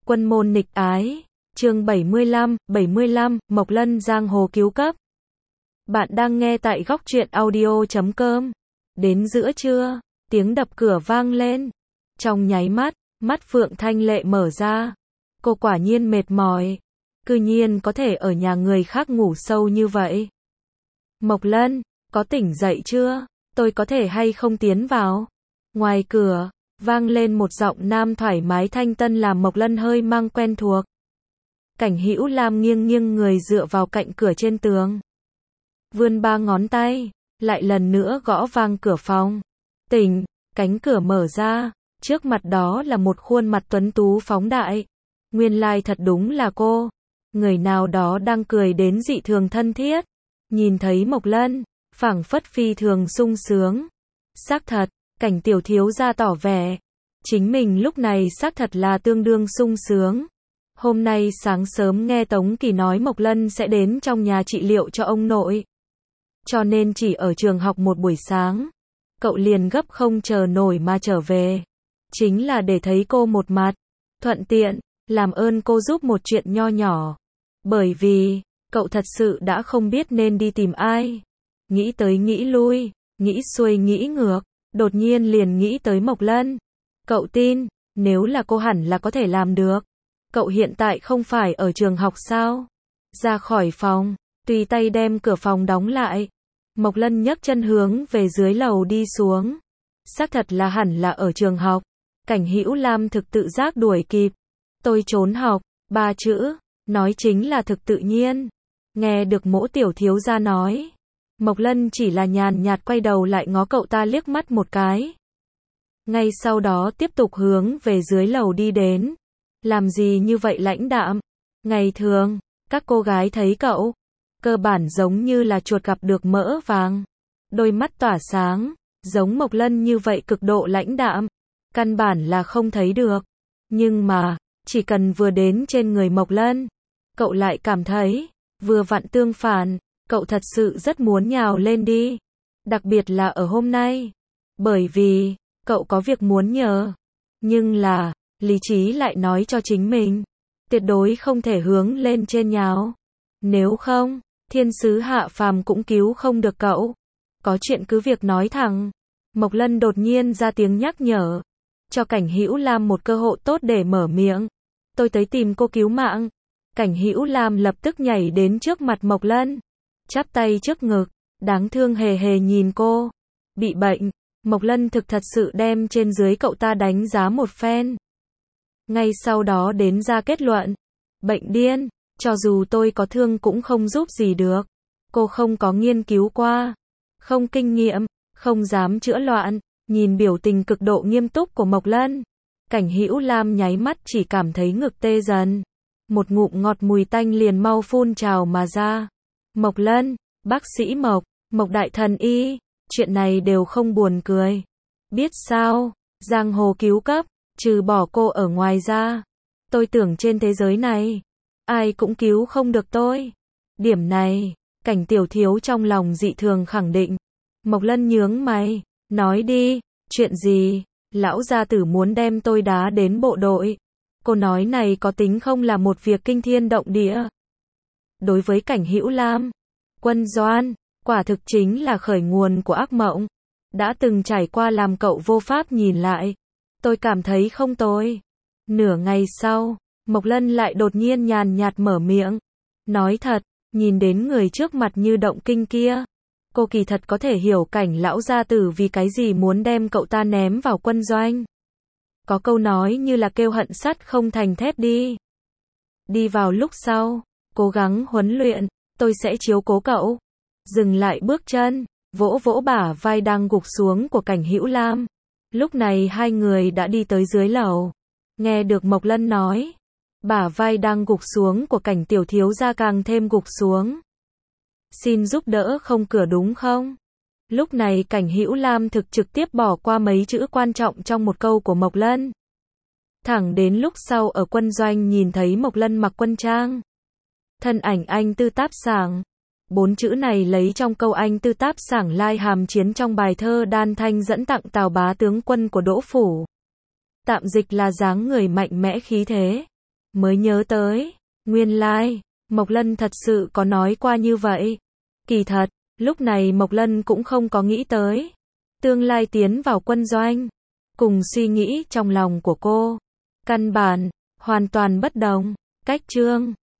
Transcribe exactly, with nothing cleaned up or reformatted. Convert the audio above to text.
Quân môn nghịch ái, chương bảy mươi lăm, bảy mươi lăm, Mộc Lân giang hồ cứu cấp. Bạn đang nghe tại góc truyện audio chấm com. Đến giữa trưa, tiếng đập cửa vang lên. Trong nháy mắt, mắt Phượng Thanh Lệ mở ra. Cô quả nhiên mệt mỏi. Cư nhiên có thể ở nhà người khác ngủ sâu như vậy. Mộc Lân, có tỉnh dậy chưa? Tôi có thể hay không tiến vào? Ngoài cửa, vang lên một giọng nam thoải mái thanh tân làm Mộc Lân hơi mang quen thuộc. Cảnh Hữu Lam nghiêng nghiêng người dựa vào cạnh cửa trên tường. Vươn ba ngón tay, lại lần nữa gõ vang cửa phòng. Tỉnh, cánh cửa mở ra, trước mặt đó là một khuôn mặt tuấn tú phóng đại. Nguyên lai thật đúng là cô. Người nào đó đang cười đến dị thường thân thiết. Nhìn thấy Mộc Lân, phảng phất phi thường sung sướng. Xác thật, Cảnh tiểu thiếu gia tỏ vẻ. Chính mình lúc này xác thật là tương đương sung sướng. Hôm nay sáng sớm nghe Tống Kỳ nói Mộc Lân sẽ đến trong nhà trị liệu cho ông nội. Cho nên chỉ ở trường học một buổi sáng. Cậu liền gấp không chờ nổi mà trở về. Chính là để thấy cô một mặt. Thuận tiện, làm ơn cô giúp một chuyện nho nhỏ. Bởi vì, cậu thật sự đã không biết nên đi tìm ai. Nghĩ tới nghĩ lui, nghĩ xuôi nghĩ ngược. Đột nhiên liền nghĩ tới Mộc Lân. Cậu tin, nếu là cô hẳn là có thể làm được. Cậu hiện tại không phải ở trường học sao? Ra khỏi phòng, tùy tay đem cửa phòng đóng lại. Mộc Lân nhấc chân hướng về dưới lầu đi xuống. Xác thật là hẳn là ở trường học. Cảnh Hữu Lam thực tự giác đuổi kịp. Tôi trốn học, ba chữ, nói chính là thực tự nhiên. Nghe được Mỗ tiểu thiếu gia nói. Mộc Lân chỉ là nhàn nhạt quay đầu lại ngó cậu ta liếc mắt một cái. Ngay sau đó tiếp tục hướng về dưới lầu đi đến. Làm gì như vậy lãnh đạm? Ngày thường, các cô gái thấy cậu, cơ bản giống như là chuột gặp được mỡ vàng. Đôi mắt tỏa sáng, giống Mộc Lân như vậy cực độ lãnh đạm. Căn bản là không thấy được. Nhưng mà, chỉ cần vừa đến trên người Mộc Lân, cậu lại cảm thấy, vừa vặn tương phản. Cậu thật sự rất muốn nhào lên đi. Đặc biệt là ở hôm nay. Bởi vì, cậu có việc muốn nhờ. Nhưng là, lý trí lại nói cho chính mình. Tuyệt đối không thể hướng lên trên nhào. Nếu không, thiên sứ hạ phàm cũng cứu không được cậu. Có chuyện cứ việc nói thẳng. Mộc Lân đột nhiên ra tiếng nhắc nhở. Cho Cảnh Hữu Lam một cơ hội tốt để mở miệng. Tôi tới tìm cô cứu mạng. Cảnh Hữu Lam lập tức nhảy đến trước mặt Mộc Lân. Chắp tay trước ngực, đáng thương hề hề nhìn cô. Bị bệnh, Mộc Lân thực thật sự đem trên dưới cậu ta đánh giá một phen. Ngay sau đó đến ra kết luận. Bệnh điên, cho dù tôi có thương cũng không giúp gì được. Cô không có nghiên cứu qua, không kinh nghiệm, không dám chữa loạn. Nhìn biểu tình cực độ nghiêm túc của Mộc Lân, Cảnh Hữu Lam nháy mắt chỉ cảm thấy ngực tê dần. Một ngụm ngọt mùi tanh liền mau phun trào mà ra. Mộc Lân, bác sĩ Mộc, Mộc đại thần y, chuyện này đều không buồn cười. Biết sao, giang hồ cứu cấp, trừ bỏ cô ở ngoài ra. Tôi tưởng trên thế giới này, ai cũng cứu không được tôi. Điểm này, Cảnh tiểu thiếu trong lòng dị thường khẳng định. Mộc Lân nhướng mày, nói đi, chuyện gì, lão gia tử muốn đem tôi đá đến bộ đội. Cô nói này có tính không là một việc kinh thiên động địa. Đối với Cảnh Hữu Lam, Quân Doan, quả thực chính là khởi nguồn của ác mộng. Đã từng trải qua làm cậu vô pháp nhìn lại. Tôi cảm thấy không tồi. Nửa ngày sau, Mộc Lân lại đột nhiên nhàn nhạt mở miệng. Nói thật, nhìn đến người trước mặt như động kinh kia. Cô kỳ thật có thể hiểu Cảnh lão gia tử vì cái gì muốn đem cậu ta ném vào quân doanh. Có câu nói như là kêu hận sắt không thành thép đi. Đi vào lúc sau, cố gắng huấn luyện, tôi sẽ chiếu cố cậu. Dừng lại bước chân, vỗ vỗ bả vai đang gục xuống của Cảnh Hữu Lam. Lúc này hai người đã đi tới dưới lầu. Nghe được Mộc Lân nói, bả vai đang gục xuống của Cảnh tiểu thiếu gia càng thêm gục xuống. Xin giúp đỡ không cửa đúng không? Lúc này Cảnh Hữu Lam thực trực tiếp bỏ qua mấy chữ quan trọng trong một câu của Mộc Lân. Thẳng đến lúc sau ở quân doanh nhìn thấy Mộc Lân mặc quân trang. Thân ảnh anh tư táp sảng. Bốn chữ này lấy trong câu anh tư táp sảng lai hàm chiến trong bài thơ Đan Thanh dẫn tặng Tào Bá tướng quân của Đỗ Phủ. Tạm dịch là dáng người mạnh mẽ khí thế. mới nhớ tới, nguyên lai, like, Mộc Lân thật sự có nói qua như vậy. Kỳ thật, lúc này Mộc Lân cũng không có nghĩ tới tương lai tiến vào quân doanh, cùng suy nghĩ trong lòng của cô, căn bản, hoàn toàn bất đồng. Cách chương